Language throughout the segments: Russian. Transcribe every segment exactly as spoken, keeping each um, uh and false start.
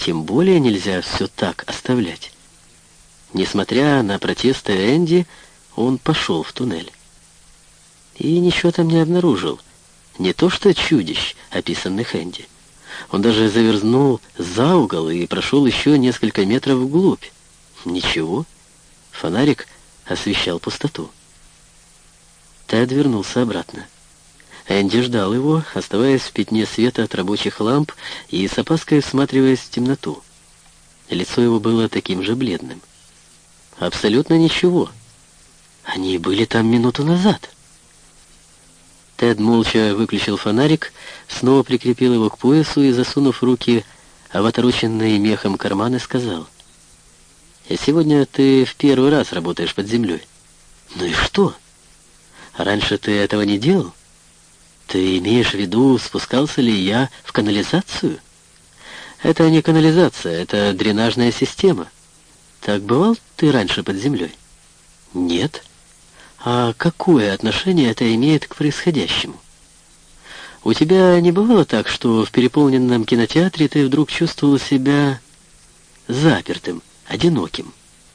тем более нельзя все так оставлять. Несмотря на протесты Энди, он пошел в туннель. И ничего там не обнаружил. Не то что чудищ, описанных Энди. Он даже завернул за угол и прошел еще несколько метров вглубь. Ничего. Фонарик освещал пустоту. Тед вернулся обратно. Энди ждал его, оставаясь в пятне света от рабочих ламп и с опаской всматриваясь в темноту. Лицо его было таким же бледным. Абсолютно ничего. Они были там минуту назад. Тед молча выключил фонарик, снова прикрепил его к поясу и, засунув руки в отороченные мехом карманы, сказал: «Сегодня ты в первый раз работаешь под землей». «Ну и что? Раньше ты этого не делал? Ты имеешь в виду, спускался ли я в канализацию?» «Это не канализация, это дренажная система. Так бывал ты раньше под землей?» «Нет». «А какое отношение это имеет к происходящему? У тебя не бывало так, что в переполненном кинотеатре ты вдруг чувствовал себя запертым, одиноким?»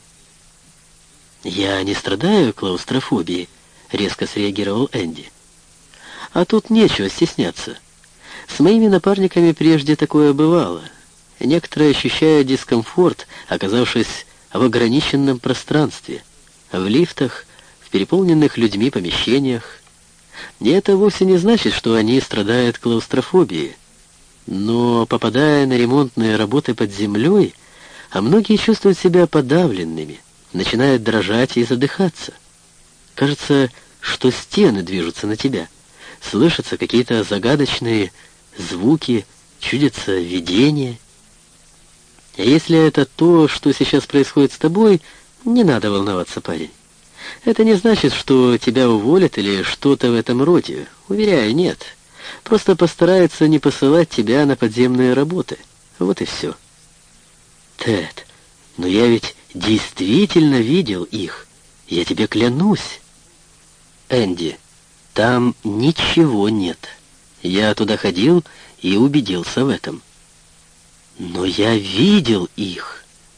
«Я не страдаю клаустрофобией», — резко среагировал Энди. «А тут нечего стесняться. С моими напарниками прежде такое бывало. Некоторые ощущают дискомфорт, оказавшись в ограниченном пространстве, в лифтах, в переполненных людьми помещениях. И это вовсе не значит, что они страдают клаустрофобией. Но, попадая на ремонтные работы под землей, а многие чувствуют себя подавленными, начинают дрожать и задыхаться. Кажется, что стены движутся на тебя. Слышатся какие-то загадочные звуки, чудятся видения. А если это то, что сейчас происходит с тобой, не надо волноваться, парень. Это не значит, что тебя уволят или что-то в этом роде. Уверяю, нет. Просто постараются не посылать тебя на подземные работы. Вот и все. Тед, но я ведь действительно видел их. Я тебе клянусь. Энди, там ничего нет. Я туда ходил и убедился в этом. Но я видел их.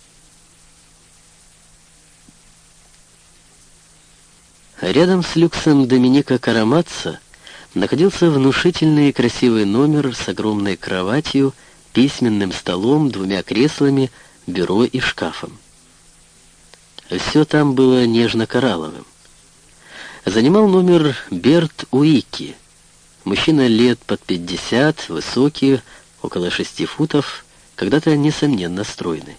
Рядом с люксом Доминика Караматца находился внушительный и красивый номер с огромной кроватью, письменным столом, двумя креслами, бюро и шкафом. Все там было нежно-коралловым. Занимал номер Берт Уикки. Мужчина лет под пятьдесят, высокий, около шести футов, когда-то, несомненно, стройный.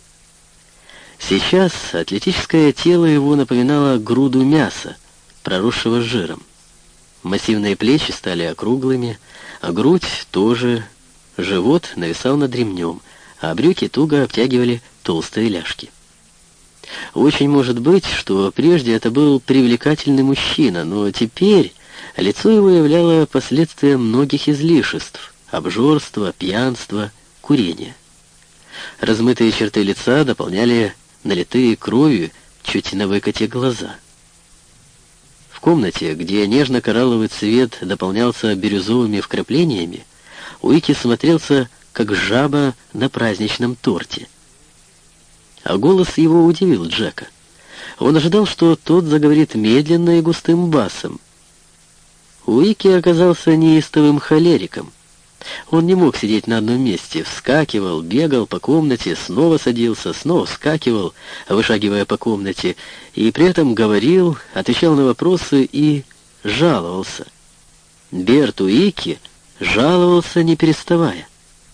Сейчас атлетическое тело его напоминало груду мяса, проросшего жиром. Массивные плечи стали округлыми, а грудь тоже, живот нависал над ремнем, а брюки туго обтягивали толстые ляжки. Очень может быть, что прежде это был привлекательный мужчина, но теперь лицо его являло последствием многих излишеств: обжорства, пьянства, курения. Размытые черты лица дополняли налитые кровью чуть на выкате глаза. В комнате, где нежно-коралловый цвет дополнялся бирюзовыми вкраплениями, Уикки смотрелся, как жаба на праздничном торте. А голос его удивил Джека. Он ожидал, что тот заговорит медленно и густым басом. Уикки оказался неистовым холериком. Он не мог сидеть на одном месте, вскакивал, бегал по комнате, снова садился, снова вскакивал, вышагивая по комнате, и при этом говорил, отвечал на вопросы и жаловался. Берт Уикки жаловался, не переставая.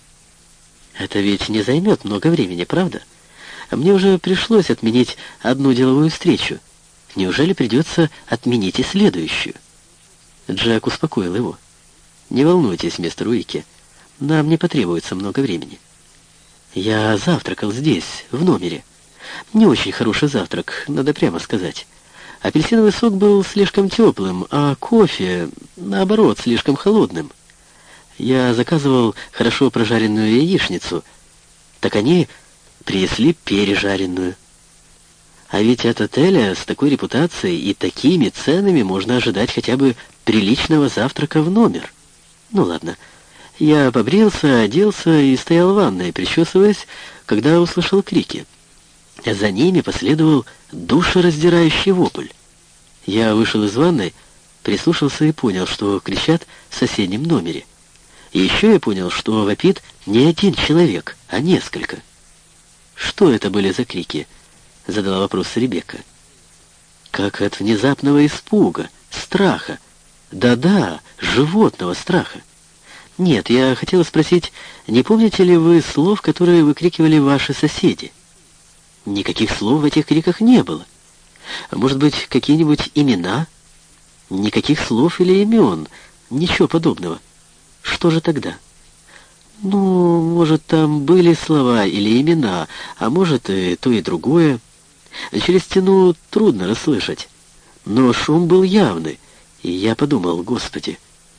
Это ведь не займет много времени, правда? Мне уже пришлось отменить одну деловую встречу. Неужели придется отменить и следующую? Джек успокоил его. «Не волнуйтесь, мистер Уикки, нам не потребуется много времени. Я завтракал здесь, в номере. Не очень хороший завтрак, надо прямо сказать. Апельсиновый сок был слишком теплым, а кофе, наоборот, слишком холодным. Я заказывал хорошо прожаренную яичницу, так они принесли пережаренную. А ведь от отеля с такой репутацией и такими ценами можно ожидать хотя бы приличного завтрака в номер. Ну ладно, Я побрился, оделся и стоял в ванной, причесываясь, когда услышал крики. За ними последовал душераздирающий вопль. Я вышел из ванной, прислушался и понял, что кричат в соседнем номере. И еще я понял, что вопит не один человек, а несколько. «Что это были за крики?» — задала вопрос Ребекка. «Как от внезапного испуга, страха. Да-да, животного страха. Нет, я хотела спросить, не помните ли вы слов, которые выкрикивали ваши соседи?» «Никаких слов в этих криках не было. А может быть, какие-нибудь имена?» «Никаких слов или имен, ничего подобного. Что же тогда?» «Ну, может, там были слова или имена, а может, и то, и другое. Через стену трудно расслышать. Но шум был явный, и я подумал, Господи,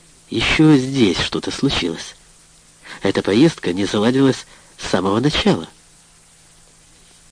еще здесь что-то случилось. Эта поездка не заладилась с самого начала».